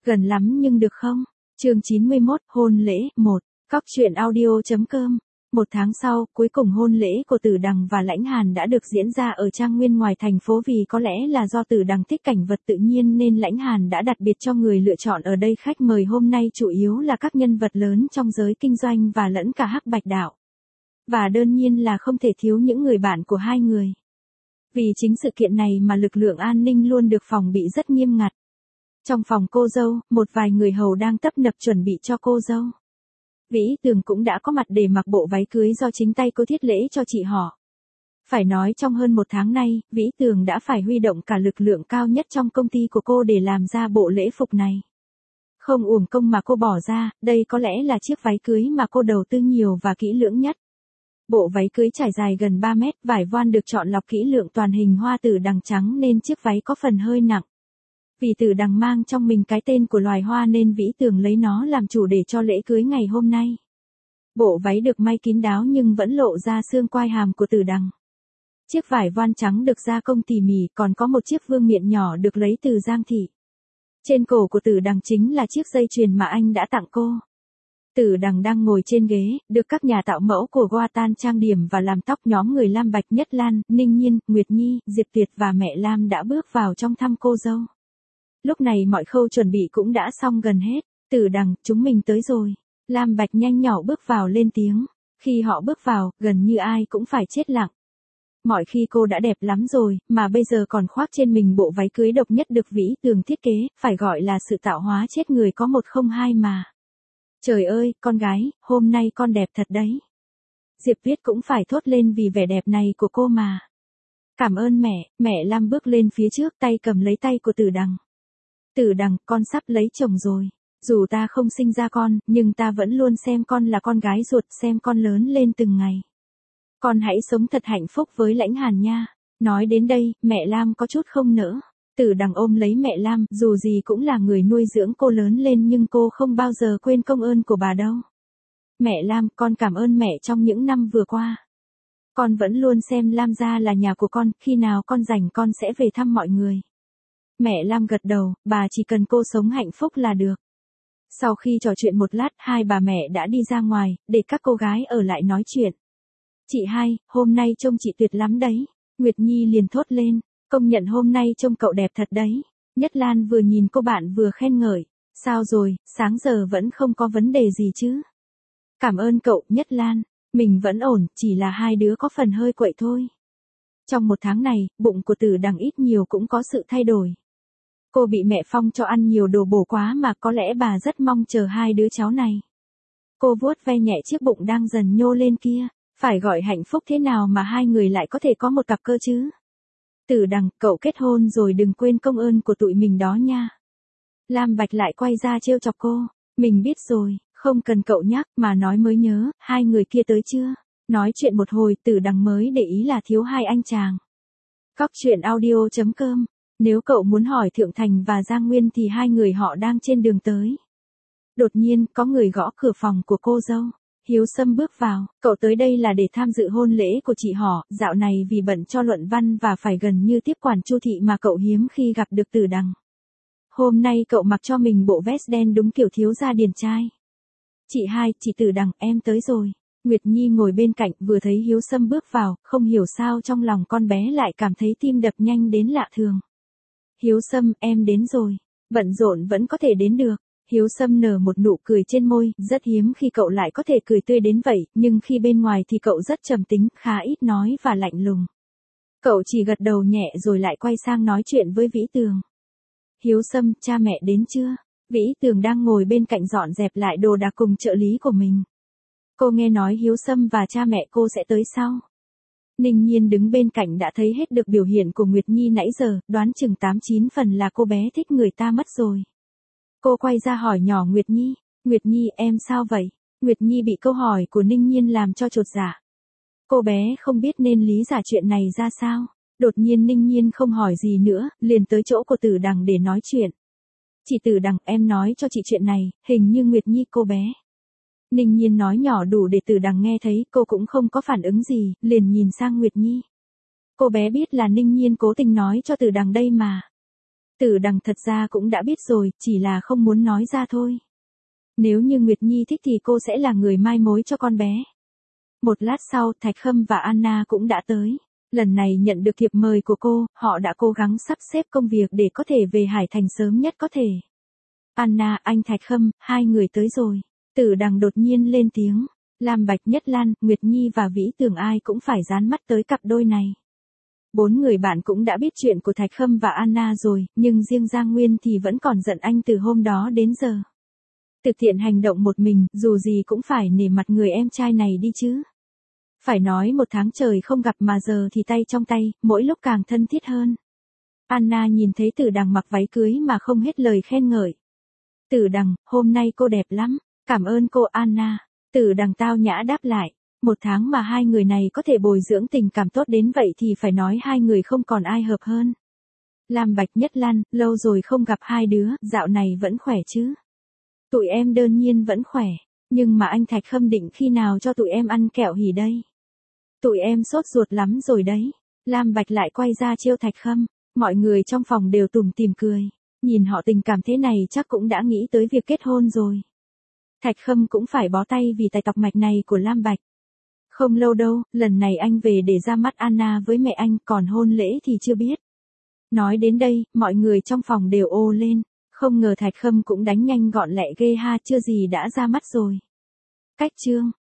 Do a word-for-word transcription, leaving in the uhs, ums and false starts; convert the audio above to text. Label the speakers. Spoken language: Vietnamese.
Speaker 1: Gần lắm nhưng được không? Chương chín mươi mốt, hôn lễ, một. Cóc truyện audio.com. Một tháng sau, cuối cùng hôn lễ của Tử Đằng và Lãnh Hàn đã được diễn ra ở trang nguyên ngoài thành phố, vì có lẽ là do Tử Đằng thích cảnh vật tự nhiên nên Lãnh Hàn đã đặc biệt cho người lựa chọn ở đây. Khách mời hôm nay chủ yếu là các nhân vật lớn trong giới kinh doanh và lẫn cả Hắc Bạch Đạo. Và đơn nhiên là không thể thiếu những người bạn của hai người. Vì chính sự kiện này mà lực lượng an ninh luôn được phòng bị rất nghiêm ngặt. Trong phòng cô dâu, một vài người hầu đang tấp nập chuẩn bị cho cô dâu. Vĩ Tường cũng đã có mặt để mặc bộ váy cưới do chính tay cô thiết lễ cho chị họ. Phải nói trong hơn một tháng nay, Vĩ Tường đã phải huy động cả lực lượng cao nhất trong công ty của cô để làm ra bộ lễ phục này. Không uổng công mà cô bỏ ra, đây có lẽ là chiếc váy cưới mà cô đầu tư nhiều và kỹ lưỡng nhất. Bộ váy cưới trải dài gần ba mét, vải voan được chọn lọc kỹ lưỡng, toàn hình hoa tử đằng trắng nên chiếc váy có phần hơi nặng. Vì Tử Đằng mang trong mình cái tên của loài hoa nên Vĩ Tường lấy nó làm chủ để cho lễ cưới ngày hôm nay. Bộ váy được may kín đáo nhưng vẫn lộ ra xương quai hàm của Tử Đằng. Chiếc vải voan trắng được gia công tỉ mỉ, còn có một chiếc vương miện nhỏ được lấy từ Giang Thị. Trên cổ của Tử Đằng chính là chiếc dây chuyền mà anh đã tặng cô. Tử Đằng đang ngồi trên ghế, được các nhà tạo mẫu của Goatan trang điểm và làm tóc. Nhóm người Lam Bạch, Nhất Lan, Ninh Nhiên, Nguyệt Nhi, Diệp Tuyệt và mẹ Lam đã bước vào trong thăm cô dâu. Lúc này mọi khâu chuẩn bị cũng đã xong gần hết. Tử Đằng, chúng mình tới rồi. Lam Bạch nhanh nhỏ bước vào lên tiếng. Khi họ bước vào, gần như ai cũng phải chết lặng. Mọi khi cô đã đẹp lắm rồi, mà bây giờ còn khoác trên mình bộ váy cưới độc nhất được Vĩ Tường thiết kế, phải gọi là sự tạo hóa chết người có một không hai mà. Trời ơi, con gái, hôm nay con đẹp thật đấy. Diệp Tuyết cũng phải thốt lên vì vẻ đẹp này của cô mà. Cảm ơn mẹ. Mẹ Lam bước lên phía trước, tay cầm lấy tay của Tử Đằng. Tử Đằng, con sắp lấy chồng rồi. Dù ta không sinh ra con, nhưng ta vẫn luôn xem con là con gái ruột, xem con lớn lên từng ngày. Con hãy sống thật hạnh phúc với Lãnh Hàn nha. Nói đến đây, mẹ Lam có chút không nỡ. Tử Đằng ôm lấy mẹ Lam, dù gì cũng là người nuôi dưỡng cô lớn lên nhưng cô không bao giờ quên công ơn của bà đâu. Mẹ Lam, con cảm ơn mẹ trong những năm vừa qua. Con vẫn luôn xem Lam gia là nhà của con, khi nào con rảnh con sẽ về thăm mọi người. Mẹ Lam gật đầu, bà chỉ cần cô sống hạnh phúc là được. Sau khi trò chuyện một lát, hai bà mẹ đã đi ra ngoài, để các cô gái ở lại nói chuyện. Chị hai, hôm nay trông chị tuyệt lắm đấy. Nguyệt Nhi liền thốt lên, công nhận hôm nay trông cậu đẹp thật đấy. Nhất Lan vừa nhìn cô bạn vừa khen ngợi. Sao rồi, sáng giờ vẫn không có vấn đề gì chứ? Cảm ơn cậu, Nhất Lan. Mình vẫn ổn, chỉ là hai đứa có phần hơi quậy thôi. Trong một tháng này, bụng của Tử Đằng ít nhiều cũng có sự thay đổi. Cô bị mẹ Phong cho ăn nhiều đồ bổ quá mà có lẽ bà rất mong chờ hai đứa cháu này. Cô vuốt ve nhẹ chiếc bụng đang dần nhô lên kia. Phải gọi hạnh phúc thế nào mà hai người lại có thể có một cặp cơ chứ? Tử Đằng, cậu kết hôn rồi đừng quên công ơn của tụi mình đó nha. Lam Bạch lại quay ra trêu chọc cô. Mình biết rồi, không cần cậu nhắc, mà nói mới nhớ, hai người kia tới chưa? Nói chuyện một hồi, Tử Đằng mới để ý là thiếu hai anh chàng. Cóc truyện audio.com. Nếu cậu muốn hỏi Thượng Thành và Giang Nguyên thì hai người họ đang trên đường tới. Đột nhiên, có người gõ cửa phòng của cô dâu. Hiếu Sâm bước vào, cậu tới đây là để tham dự hôn lễ của chị họ, dạo này vì bận cho luận văn và phải gần như tiếp quản Chu thị mà cậu hiếm khi gặp được Tử Đằng. Hôm nay cậu mặc cho mình bộ vest đen đúng kiểu thiếu gia điển trai. Chị hai, chị Tử Đằng, em tới rồi. Nguyệt Nhi ngồi bên cạnh vừa thấy Hiếu Sâm bước vào, không hiểu sao trong lòng con bé lại cảm thấy tim đập nhanh đến lạ thường. Hiếu Sâm, em đến rồi. Bận rộn vẫn có thể đến được. Hiếu Sâm nở một nụ cười trên môi, rất hiếm khi cậu lại có thể cười tươi đến vậy, nhưng khi bên ngoài thì cậu rất trầm tính, khá ít nói và lạnh lùng. Cậu chỉ gật đầu nhẹ rồi lại quay sang nói chuyện với Vĩ Tường. Hiếu Sâm, cha mẹ đến chưa? Vĩ Tường đang ngồi bên cạnh dọn dẹp lại đồ đạc cùng trợ lý của mình. Cô nghe nói Hiếu Sâm và cha mẹ cô sẽ tới sau. Ninh Nhiên đứng bên cạnh đã thấy hết được biểu hiện của Nguyệt Nhi nãy giờ, đoán chừng tám chín phần là cô bé thích người ta mất rồi. Cô quay ra hỏi nhỏ Nguyệt Nhi, Nguyệt Nhi em sao vậy? Nguyệt Nhi bị câu hỏi của Ninh Nhiên làm cho chột dạ. Cô bé không biết nên lý giải chuyện này ra sao. Đột nhiên Ninh Nhiên không hỏi gì nữa, liền tới chỗ của Tử Đằng để nói chuyện. Chị Tử Đằng, em nói cho chị chuyện này, hình như Nguyệt Nhi cô bé. Ninh Nhiên nói nhỏ đủ để Tử Đằng nghe thấy, cô cũng không có phản ứng gì, liền nhìn sang Nguyệt Nhi. Cô bé biết là Ninh Nhiên cố tình nói cho Tử Đằng đây mà. Tử Đằng thật ra cũng đã biết rồi, chỉ là không muốn nói ra thôi. Nếu như Nguyệt Nhi thích thì cô sẽ là người mai mối cho con bé. Một lát sau, Thạch Khâm và Anna cũng đã tới. Lần này nhận được thiệp mời của cô, họ đã cố gắng sắp xếp công việc để có thể về Hải Thành sớm nhất có thể. Anna, anh Thạch Khâm, hai người tới rồi. Tử Đằng đột nhiên lên tiếng. Lam Bạch, Nhất Lan, Nguyệt Nhi và Vĩ Tường ai cũng phải dán mắt tới cặp đôi này. Bốn người bạn cũng đã biết chuyện của Thạch Khâm và Anna rồi, nhưng riêng Giang Nguyên thì vẫn còn giận anh từ hôm đó đến giờ. Thực hiện hành động một mình, dù gì cũng phải nể mặt người em trai này đi chứ. Phải nói một tháng trời không gặp mà giờ thì tay trong tay, mỗi lúc càng thân thiết hơn. Anna nhìn thấy Tử Đằng mặc váy cưới mà không hết lời khen ngợi. Tử Đằng, hôm nay cô đẹp lắm, cảm ơn cô Anna. Tử Đằng tao nhã đáp lại. Một tháng mà hai người này có thể bồi dưỡng tình cảm tốt đến vậy thì phải nói hai người không còn ai hợp hơn. Lam Bạch, Nhất Lan, lâu rồi không gặp hai đứa, dạo này vẫn khỏe chứ? Tụi em đương nhiên vẫn khỏe, nhưng mà anh Thạch Khâm định khi nào cho tụi em ăn kẹo hỉ đây? Tụi em sốt ruột lắm rồi đấy. Lam Bạch lại quay ra trêu Thạch Khâm, mọi người trong phòng đều tủm tỉm cười, nhìn họ tình cảm thế này chắc cũng đã nghĩ tới việc kết hôn rồi. Thạch Khâm cũng phải bó tay vì tài tọc mạch này của Lam Bạch. Không lâu đâu, lần này anh về để ra mắt Anna với mẹ anh, còn hôn lễ thì chưa biết. Nói đến đây, mọi người trong phòng đều ô lên, không ngờ Thạch Khâm cũng đánh nhanh gọn lẹ ghê ha, chưa gì đã ra mắt rồi. Cách chương